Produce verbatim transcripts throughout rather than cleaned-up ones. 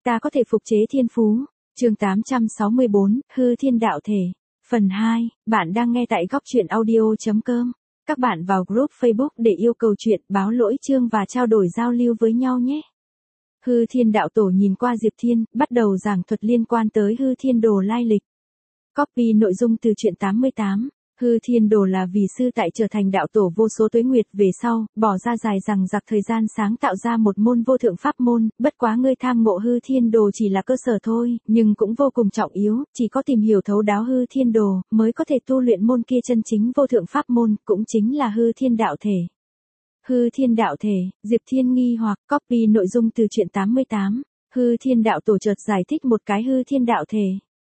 Ta có thể phục chế thiên phú. Chương tám trăm sáu mươi bốn, hư thiên đạo thể. Phần hai, bạn đang nghe tại góc truyện audio chấm com. Các bạn vào group Facebook để yêu cầu chuyện, báo lỗi chương và trao đổi giao lưu với nhau nhé. Hư thiên đạo tổ nhìn qua Diệp Thiên, bắt đầu giảng thuật liên quan tới hư thiên đồ lai lịch. Copy nội dung từ truyện tám mươi tám. Hư thiên đồ là vì sư tại trở thành đạo tổ vô số tuế nguyệt về sau, bỏ ra dài rằng giặc thời gian sáng tạo ra một môn vô thượng pháp môn, bất quá ngươi tham ngộ hư thiên đồ chỉ là cơ sở thôi, nhưng cũng vô cùng trọng yếu, chỉ có tìm hiểu thấu đáo hư thiên đồ, mới có thể tu luyện môn kia chân chính vô thượng pháp môn, cũng chính là hư thiên đạo thể. Hư thiên đạo thể, Diệp Thiên nghi hoặc, copy nội dung từ truyện tám mươi tám, hư thiên đạo tổ chợt giải thích một cái hư thiên đạo thể.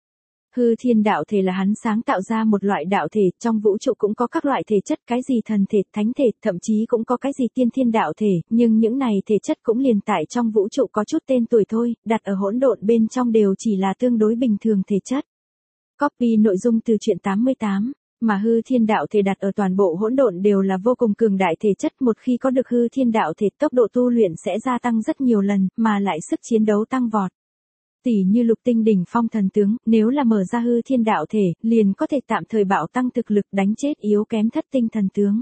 Hư thiên đạo thể là hắn sáng tạo ra một loại đạo thể, trong vũ trụ cũng có các loại thể chất, cái gì thần thể, thánh thể, thậm chí cũng có cái gì tiên thiên đạo thể, nhưng những này thể chất cũng liền tại trong vũ trụ có chút tên tuổi thôi, đặt ở hỗn độn bên trong đều chỉ là tương đối bình thường thể chất. Copy nội dung từ truyện tám mươi tám, mà hư thiên đạo thể đặt ở toàn bộ hỗn độn đều là vô cùng cường đại thể chất, một khi có được hư thiên đạo thể, tốc độ tu luyện sẽ gia tăng rất nhiều lần, mà lại sức chiến đấu tăng vọt. Tỷ như lục tinh đỉnh phong thần tướng, nếu là mở ra hư thiên đạo thể, liền có thể tạm thời bạo tăng thực lực đánh chết yếu kém thất tinh thần tướng.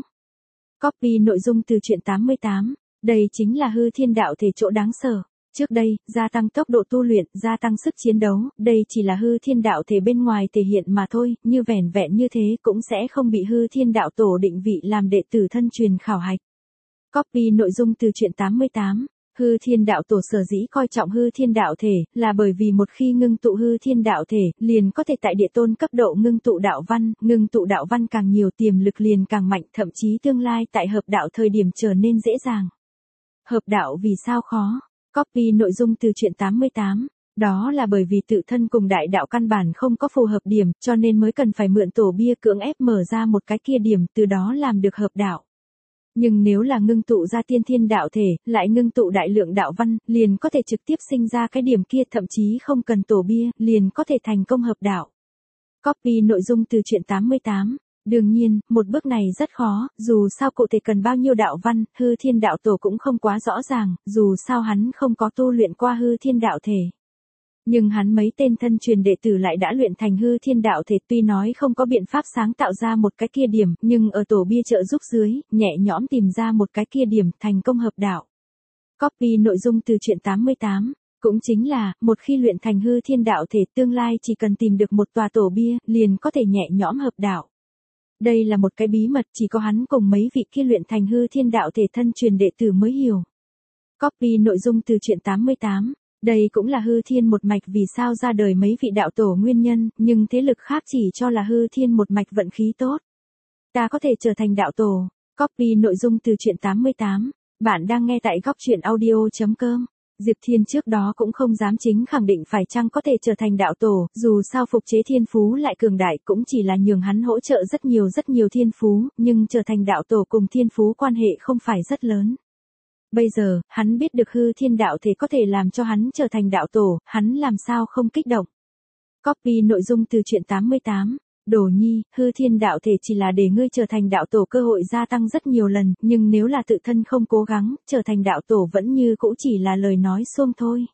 Copy nội dung từ truyện tám mươi tám, đây chính là hư thiên đạo thể chỗ đáng sợ. Trước đây, gia tăng tốc độ tu luyện, gia tăng sức chiến đấu, đây chỉ là hư thiên đạo thể bên ngoài thể hiện mà thôi, như vẻn vẹn như thế cũng sẽ không bị hư thiên đạo tổ định vị làm đệ tử thân truyền khảo hạch. Copy nội dung từ truyện tám mươi tám. Hư thiên đạo tổ sở dĩ coi trọng hư thiên đạo thể, là bởi vì một khi ngưng tụ hư thiên đạo thể, liền có thể tại địa tôn cấp độ ngưng tụ đạo văn, ngưng tụ đạo văn càng nhiều tiềm lực liền càng mạnh, thậm chí tương lai tại hợp đạo thời điểm trở nên dễ dàng. Hợp đạo vì sao khó? Copy nội dung từ truyện tám mươi tám. Đó là bởi vì tự thân cùng đại đạo căn bản không có phù hợp điểm, cho nên mới cần phải mượn tổ bia cưỡng ép mở ra một cái kia điểm, từ đó làm được hợp đạo. Nhưng nếu là ngưng tụ ra tiên thiên đạo thể, lại ngưng tụ đại lượng đạo văn, liền có thể trực tiếp sinh ra cái điểm kia, thậm chí không cần tổ bia, liền có thể thành công hợp đạo. Copy nội dung từ truyện tám mươi tám. Đương nhiên, một bước này rất khó, dù sao cụ thể cần bao nhiêu đạo văn, hư thiên đạo tổ cũng không quá rõ ràng, dù sao hắn không có tu luyện qua hư thiên đạo thể. Nhưng hắn mấy tên thân truyền đệ tử lại đã luyện thành hư thiên đạo thể, tuy nói không có biện pháp sáng tạo ra một cái kia điểm, nhưng ở tổ bia trợ giúp dưới, nhẹ nhõm tìm ra một cái kia điểm, thành công hợp đạo. Copy nội dung từ truyện tám mươi tám, cũng chính là, một khi luyện thành hư thiên đạo thể, tương lai chỉ cần tìm được một tòa tổ bia, liền có thể nhẹ nhõm hợp đạo. Đây là một cái bí mật chỉ có hắn cùng mấy vị kia luyện thành hư thiên đạo thể thân truyền đệ tử mới hiểu. Copy nội dung từ truyện tám mươi tám. Đây cũng là hư thiên một mạch vì sao ra đời mấy vị đạo tổ nguyên nhân, nhưng thế lực khác chỉ cho là hư thiên một mạch vận khí tốt. Ta có thể trở thành đạo tổ. Copy nội dung từ truyện tám mươi tám. Bạn đang nghe tại góc truyện audio chấm com. Diệp Thiên trước đó cũng không dám chính khẳng định phải chăng có thể trở thành đạo tổ, dù sao phục chế thiên phú lại cường đại cũng chỉ là nhường hắn hỗ trợ rất nhiều rất nhiều thiên phú, nhưng trở thành đạo tổ cùng thiên phú quan hệ không phải rất lớn. Bây giờ, hắn biết được hư thiên đạo thể có thể làm cho hắn trở thành đạo tổ, hắn làm sao không kích động. Copy nội dung từ truyện tám mươi tám. Đồ nhi, hư thiên đạo thể chỉ là để ngươi trở thành đạo tổ cơ hội gia tăng rất nhiều lần, nhưng nếu là tự thân không cố gắng, trở thành đạo tổ vẫn như cũ chỉ là lời nói suông thôi.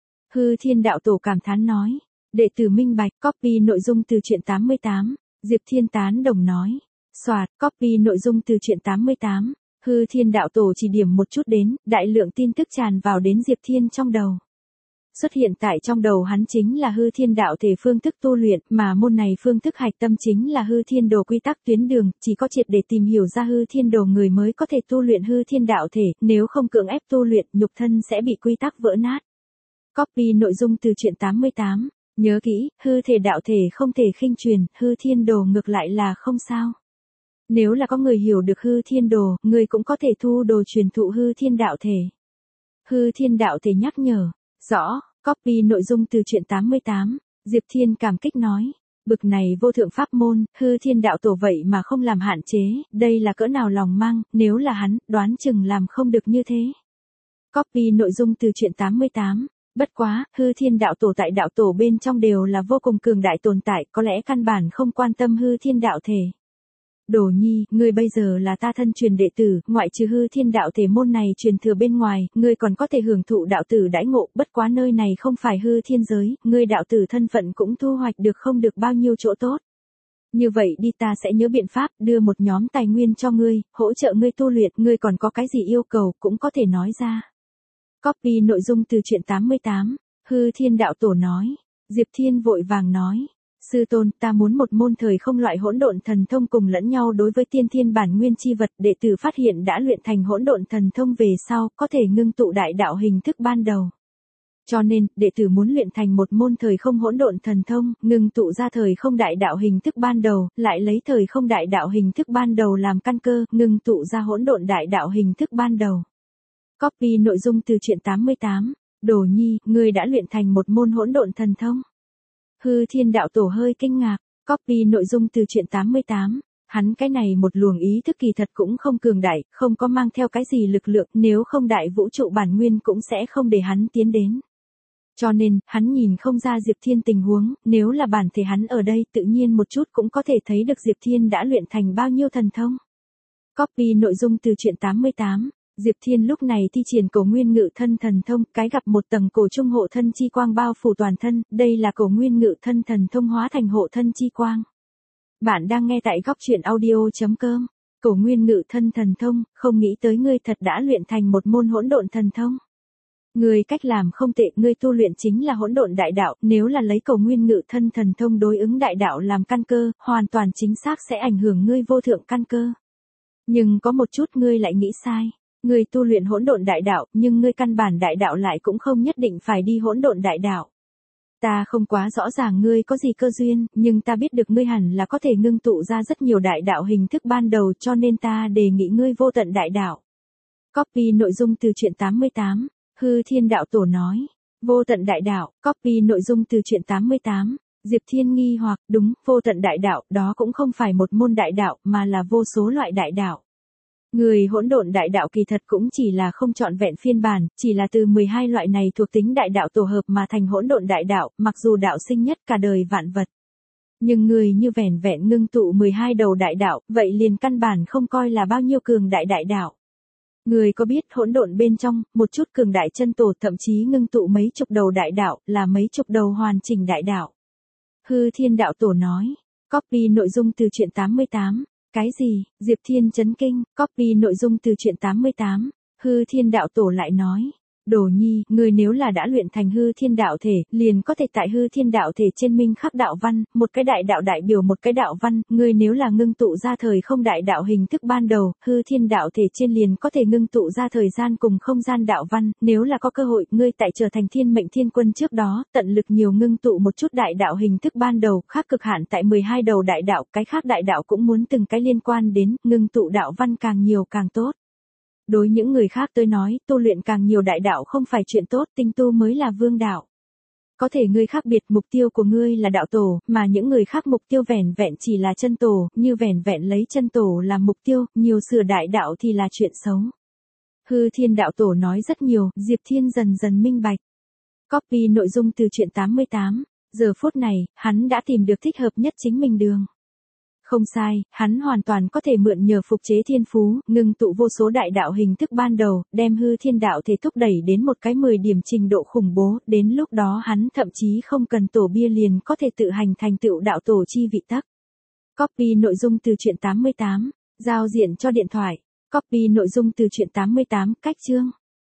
Hư thiên đạo tổ cảm thán nói. Đệ tử minh bạch, copy nội dung từ truyện tám mươi tám. Diệp Thiên tán đồng nói. Soạt, copy nội dung từ truyện tám mươi tám. Hư thiên đạo tổ chỉ điểm một chút đến, đại lượng tin tức tràn vào đến Diệp Thiên trong đầu. Xuất hiện tại trong đầu hắn chính là hư thiên đạo thể phương thức tu luyện, mà môn này phương thức hạch tâm chính là hư thiên đồ quy tắc tuyến đường, chỉ có triệt để tìm hiểu ra hư thiên đồ người mới có thể tu luyện hư thiên đạo thể, nếu không cưỡng ép tu luyện, nhục thân sẽ bị quy tắc vỡ nát. Copy nội dung từ truyện tám mươi tám, nhớ kỹ, hư thể đạo thể không thể khinh truyền, hư thiên đồ ngược lại là không sao. Nếu là có người hiểu được hư thiên đồ, người cũng có thể thu đồ truyền thụ hư thiên đạo thể. Hư thiên đạo thể nhắc nhở. Rõ, copy nội dung từ truyện tám mươi tám. Diệp Thiên cảm kích nói. Bực này vô thượng pháp môn, hư thiên đạo tổ vậy mà không làm hạn chế, đây là cỡ nào lòng mang, nếu là hắn, đoán chừng làm không được như thế. Copy nội dung từ truyện tám mươi tám. Bất quá, hư thiên đạo tổ tại đạo tổ bên trong đều là vô cùng cường đại tồn tại, có lẽ căn bản không quan tâm hư thiên đạo thể. Đồ Nhi, ngươi bây giờ là ta thân truyền đệ tử, ngoại trừ hư thiên đạo thể môn này truyền thừa bên ngoài, ngươi còn có thể hưởng thụ đạo tử đãi ngộ, bất quá nơi này không phải hư thiên giới, ngươi đạo tử thân phận cũng thu hoạch được không được bao nhiêu chỗ tốt. Như vậy đi, ta sẽ nhớ biện pháp, đưa một nhóm tài nguyên cho ngươi, hỗ trợ ngươi tu luyện, ngươi còn có cái gì yêu cầu, cũng có thể nói ra. Copy nội dung từ truyện tám mươi tám, hư thiên đạo tổ nói. Diệp Thiên vội vàng nói. Sư tôn, ta muốn một môn thời không loại hỗn độn thần thông cùng lẫn nhau đối với tiên thiên bản nguyên chi vật, đệ tử phát hiện đã luyện thành hỗn độn thần thông về sau, có thể ngưng tụ đại đạo hình thức ban đầu. Cho nên, đệ tử muốn luyện thành một môn thời không hỗn độn thần thông, ngưng tụ ra thời không đại đạo hình thức ban đầu, lại lấy thời không đại đạo hình thức ban đầu làm căn cơ, ngưng tụ ra hỗn độn đại đạo hình thức ban đầu. Copy nội dung từ truyện tám mươi tám, Đồ Nhi, ngươi đã luyện thành một môn hỗn độn thần thông. Hư thiên đạo tổ hơi kinh ngạc, copy nội dung từ truyện tám mươi tám, hắn cái này một luồng ý thức kỳ thật cũng không cường đại, không có mang theo cái gì lực lượng, nếu không đại vũ trụ bản nguyên cũng sẽ không để hắn tiến đến. Cho nên, hắn nhìn không ra Diệp Thiên tình huống, nếu là bản thể hắn ở đây tự nhiên một chút cũng có thể thấy được Diệp Thiên đã luyện thành bao nhiêu thần thông. Copy nội dung từ truyện tám mươi tám, Diệp Thiên lúc này thi triển cổ nguyên ngự thân thần thông, cái gặp một tầng cổ trung hộ thân chi quang bao phủ toàn thân, đây là cổ nguyên ngự thân thần thông hóa thành hộ thân chi quang. Bạn đang nghe tại góc truyện audio.com, cổ nguyên ngự thân thần thông, không nghĩ tới ngươi thật đã luyện thành một môn hỗn độn thần thông. Ngươi cách làm không tệ, ngươi tu luyện chính là hỗn độn đại đạo, nếu là lấy cổ nguyên ngự thân thần thông đối ứng đại đạo làm căn cơ, hoàn toàn chính xác sẽ ảnh hưởng ngươi vô thượng căn cơ. Nhưng có một chút ngươi lại nghĩ sai. Ngươi tu luyện hỗn độn đại đạo, nhưng ngươi căn bản đại đạo lại cũng không nhất định phải đi hỗn độn đại đạo. Ta không quá rõ ràng ngươi có gì cơ duyên, nhưng ta biết được ngươi hẳn là có thể ngưng tụ ra rất nhiều đại đạo hình thức ban đầu, cho nên ta đề nghị ngươi vô tận đại đạo. Copy nội dung từ truyện tám mươi tám, hư thiên đạo tổ nói. Vô tận đại đạo, copy nội dung từ truyện tám mươi tám. Diệp Thiên nghi hoặc, đúng, vô tận đại đạo, đó cũng không phải một môn đại đạo, mà là vô số loại đại đạo. Người hỗn độn đại đạo kỳ thật cũng chỉ là không trọn vẹn phiên bản, chỉ là từ mười hai loại này thuộc tính đại đạo tổ hợp mà thành hỗn độn đại đạo, mặc dù đạo sinh nhất cả đời vạn vật. Nhưng người như vẻn vẹn ngưng tụ mười hai đầu đại đạo, vậy liền căn bản không coi là bao nhiêu cường đại đại đạo. Người có biết hỗn độn bên trong, một chút cường đại chân tổ thậm chí ngưng tụ mấy chục đầu đại đạo, là mấy chục đầu hoàn chỉnh đại đạo. Hư thiên đạo tổ nói, copy nội dung từ truyện tám mươi tám. Cái gì? Diệp Thiên chấn kinh, copy nội dung từ truyện tám mươi tám, hư thiên đạo tổ lại nói. Đồ Nhi, ngươi nếu là đã luyện thành hư thiên đạo thể, liền có thể tại hư thiên đạo thể trên minh khắc đạo văn, một cái đại đạo đại biểu một cái đạo văn, ngươi nếu là ngưng tụ ra thời không đại đạo hình thức ban đầu, hư thiên đạo thể trên liền có thể ngưng tụ ra thời gian cùng không gian đạo văn, nếu là có cơ hội, ngươi tại trở thành thiên mệnh thiên quân trước đó, tận lực nhiều ngưng tụ một chút đại đạo hình thức ban đầu, khác cực hạn tại mười hai đầu đại đạo, cái khác đại đạo cũng muốn từng cái liên quan đến, ngưng tụ đạo văn càng nhiều càng tốt. Đối những người khác tôi nói, tu luyện càng nhiều đại đạo không phải chuyện tốt, tinh tu mới là vương đạo. Có thể ngươi khác biệt, mục tiêu của ngươi là đạo tổ, mà những người khác mục tiêu vẻn vẹn chỉ là chân tổ, như vẻn vẹn lấy chân tổ làm mục tiêu, nhiều sửa đại đạo thì là chuyện xấu. Hư thiên đạo tổ nói rất nhiều, Diệp Thiên dần dần minh bạch. Copy nội dung từ truyện tám mươi tám, giờ phút này, hắn đã tìm được thích hợp nhất chính mình đường. Không sai, hắn hoàn toàn có thể mượn nhờ phục chế thiên phú, ngưng tụ vô số đại đạo hình thức ban đầu, đem hư thiên đạo thể thúc đẩy đến một cái mười điểm trình độ khủng bố, đến lúc đó hắn thậm chí không cần tổ bia liền có thể tự hành thành tựu đạo tổ chi vị tắc. Copy nội dung từ truyện tám mươi tám, giao diện cho điện thoại. Copy nội dung từ truyện tám mươi tám, cách chương.